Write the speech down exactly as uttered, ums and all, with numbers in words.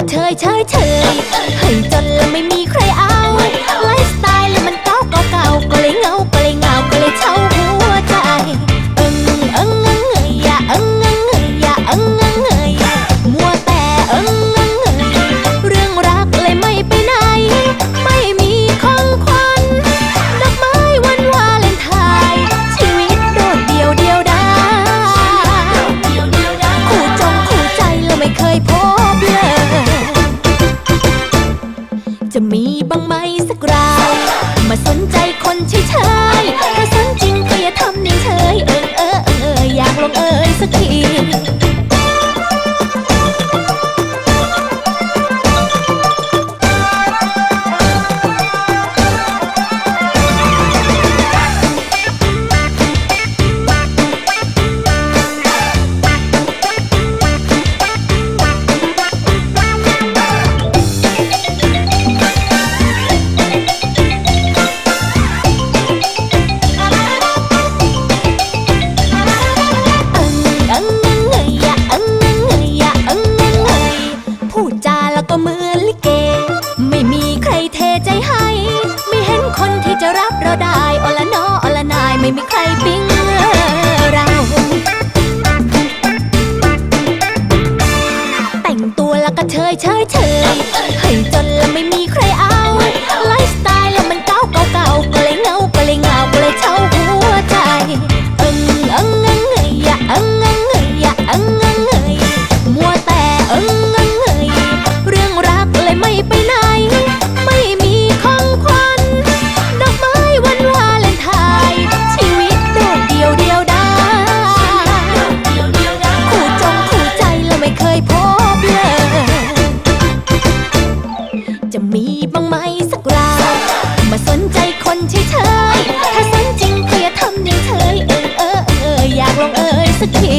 ระเทยเฉยเฉยให้จนแล้วไม่มีใครเอาไลฟ์สไตล์แล้วมันเก่าเก่าเก่าก็เลยเงาก็เลยเงาก็เลยเช่าหัวใจเอิงเอิงเอิงเอยอย่าเอิงเอิงเอยอย่าเอิงเอิงเอยมัวแต่เอิงเอิงเอยเรื่องรักเลยไม่ไปไหนไม่มีของขวัญดอกไม้วันวาเลนไทน์ชีวิตโดดเดี่ยวเดียวดายคู่จงคู่ใจเราไม่เคยพบเลยจะมีบ้างไหมสักรายมาสนใจคนเฉยเฉยถ้าสนจริงก็อย่าทำนิ่งเฉยเออเออเอออยากลงเอยสักทีก็เหมือนลิเกไม่มีใครเทใจให้ไม่เห็นคนที่จะรับเราได้อละนออละนายไม่มีใครปิ๊งเราแต่งตัวแล้วก็เฉยเฉยเฉยให้จนแล้วไม่มีใครเอาไลฟ์สไตล์แล้วมันเก่าเก่าเก่าก็เลยเงาก็เลยเงาก็เลยเช่าหัวใจเอิงเอิงเอิงเอยอย่าเอิงเอิงเอยอย่าเอิงเอิงเอยมัวแต่เอิงไม่ไปไหนไม่มีของขวัญดอกไม้วันวาเลนไทน์ชีวิตโดดเดี่ยวเดียวดายคู่จงคู่ใจเราไม่เคยพบเลยจะมีบ้างไหมสักรายมาสนใจคนเฉยเฉยถ้าสนจริงก็อย่าทำนิ่งเฉยเออเออเอออยากลงเอยสักที